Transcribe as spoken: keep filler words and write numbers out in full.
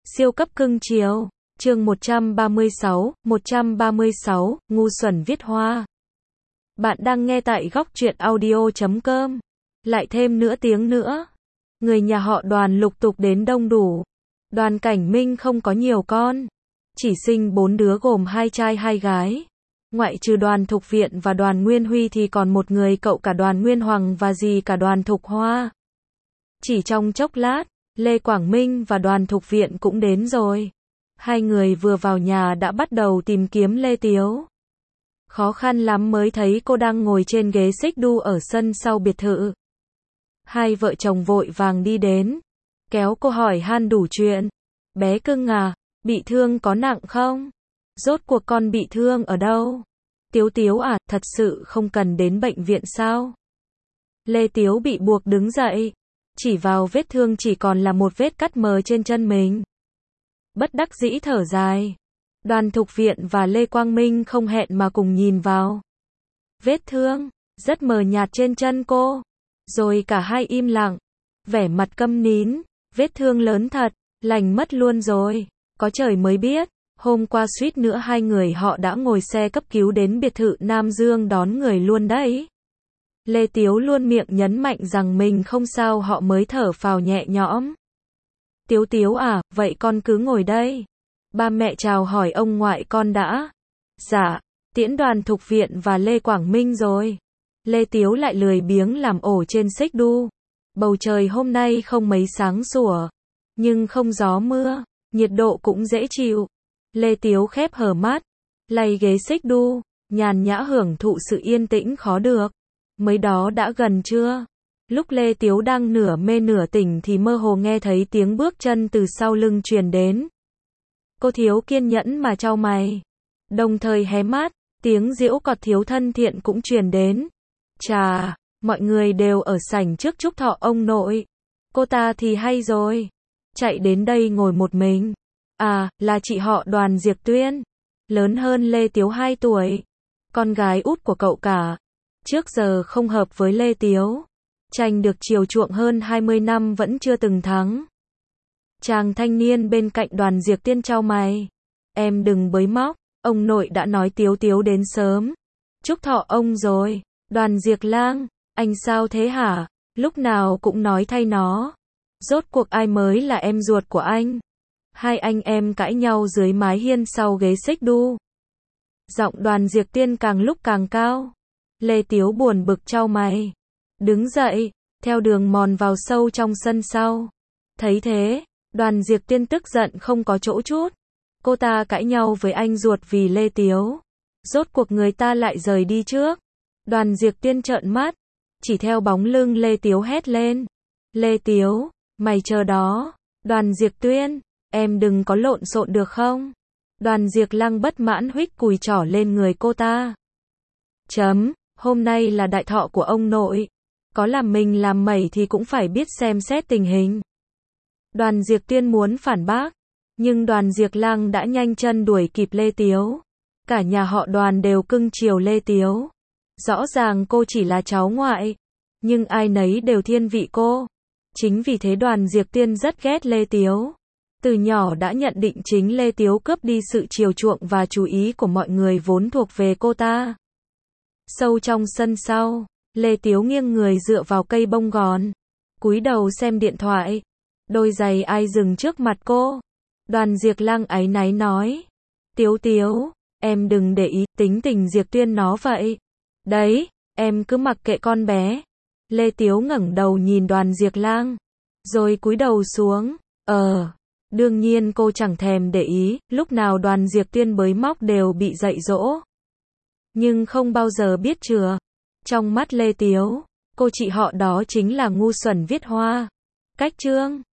Siêu cấp cưng chiều. Chương một trăm ba mươi sáu, một trăm ba mươi sáu, ngu xuẩn viết hoa. Bạn đang nghe tại góc truyện audio chấm com. Lại thêm nửa tiếng nữa. Người nhà họ Đoàn lục tục đến đông đủ. Đoàn Cảnh Minh không có nhiều con. Chỉ sinh bốn đứa gồm hai trai hai gái. Ngoại trừ Đoàn Thục Viện và Đoàn Nguyên Huy thì còn một người cậu cả Đoàn Nguyên Hoàng và dì cả Đoàn Thục Hoa. Chỉ trong chốc lát, Lê Quảng Minh và Đoàn Thục Viện cũng đến rồi. Hai người vừa vào nhà đã bắt đầu tìm kiếm Lê Tiếu. Khó khăn lắm mới thấy cô đang ngồi trên ghế xích đu ở sân sau biệt thự. Hai vợ chồng vội vàng đi đến, kéo cô hỏi han đủ chuyện. Bé cưng à, bị thương có nặng không? Rốt cuộc con bị thương ở đâu? Tiếu Tiếu à, thật sự không cần đến bệnh viện sao? Lê Tiếu bị buộc đứng dậy, chỉ vào vết thương chỉ còn là một vết cắt mờ trên chân mình. Bất đắc dĩ thở dài. Đoàn Thục Viện và Lê Quang Minh không hẹn mà cùng nhìn vào vết thương rất mờ nhạt trên chân cô. Rồi cả hai im lặng, vẻ mặt câm nín. Vết thương lớn thật, lành mất luôn rồi. Có trời mới biết, hôm qua suýt nữa hai người họ đã ngồi xe cấp cứu đến biệt thự Nam Dương đón người luôn đấy. Lê Tiếu luôn miệng nhấn mạnh rằng mình không sao họ mới thở phào nhẹ nhõm. Tiếu Tiếu à, vậy con cứ ngồi đây. Ba mẹ chào hỏi ông ngoại con đã. Dạ, tiễn Đoàn Thục Viện và Lê Quảng Minh rồi. Lê Tiếu lại lười biếng làm ổ trên xích đu. Bầu trời hôm nay không mấy sáng sủa, nhưng không gió mưa, nhiệt độ cũng dễ chịu. Lê Tiếu khép hờ mắt, lay ghế xích đu, nhàn nhã hưởng thụ sự yên tĩnh khó được. Mới đó đã gần trưa. Lúc Lê Tiếu đang nửa mê nửa tỉnh thì mơ hồ nghe thấy tiếng bước chân từ sau lưng truyền đến. Cô thiếu kiên nhẫn mà chau mày, đồng thời hé mắt, tiếng giễu cọt thiếu thân thiện cũng truyền đến. Chà, mọi người đều ở sảnh trước chúc thọ ông nội. Cô ta thì hay rồi, chạy đến đây ngồi một mình. À, là chị họ Đoàn Diệp Tuyên, lớn hơn Lê Tiếu hai tuổi, con gái út của cậu cả. Trước giờ không hợp với Lê Tiếu, tranh được chiều chuộng hơn hai mươi năm vẫn chưa từng thắng. Chàng thanh niên bên cạnh Đoàn Diệp Tiên chau mày. Em đừng bới móc, ông nội đã nói Tiếu Tiếu đến sớm. Chúc thọ ông rồi. Đoàn Diệp Lang, anh sao thế hả? Lúc nào cũng nói thay nó. Rốt cuộc ai mới là em ruột của anh? Hai anh em cãi nhau dưới mái hiên sau ghế xích đu. Giọng Đoàn Diệp Tiên càng lúc càng cao. Lê Tiếu buồn bực chau mày, đứng dậy, theo đường mòn vào sâu trong sân sau. Thấy thế, Đoàn Diệp Tiên tức giận không có chỗ chút. Cô ta cãi nhau với anh ruột vì Lê Tiếu. Rốt cuộc người ta lại rời đi trước. Đoàn Diệp Tiên trợn mắt, chỉ theo bóng lưng Lê Tiếu hét lên. Lê Tiếu, mày chờ đó. Đoàn Diệp Tuyên, em đừng có lộn xộn được không? Đoàn Diệp Lăng bất mãn huých cùi trỏ lên người cô ta. Chấm, hôm nay là đại thọ của ông nội. Có làm mình làm mẩy thì cũng phải biết xem xét tình hình. Đoàn Diệp Tuyên muốn phản bác, nhưng Đoàn Diệp Lăng đã nhanh chân đuổi kịp Lê Tiếu. Cả nhà họ Đoàn đều cưng chiều Lê Tiếu. Rõ ràng cô chỉ là cháu ngoại, nhưng ai nấy đều thiên vị cô. Chính vì thế Đoàn Diệp Tuyên rất ghét Lê Tiếu. Từ nhỏ đã nhận định chính Lê Tiếu cướp đi sự chiều chuộng và chú ý của mọi người vốn thuộc về cô ta. Sâu trong sân sau, Lê Tiếu nghiêng người dựa vào cây bông gòn, cúi đầu xem điện thoại. Đôi giày ai dừng trước mặt cô. Đoàn Diệp Lăng áy náy nói. Tiếu Tiếu, em đừng để ý, tính tình Diệp Tuyên nó vậy. Đấy, em cứ mặc kệ con bé. Lê Tiếu ngẩng đầu nhìn Đoàn Diệp Lang, rồi cúi đầu xuống. Ờ, đương nhiên cô chẳng thèm để ý, lúc nào Đoàn Diệp Tuyên bới móc đều bị dạy dỗ. Nhưng không bao giờ biết chừa. Trong mắt Lê Tiếu, cô chị họ đó chính là ngu xuẩn viết hoa. Cách chương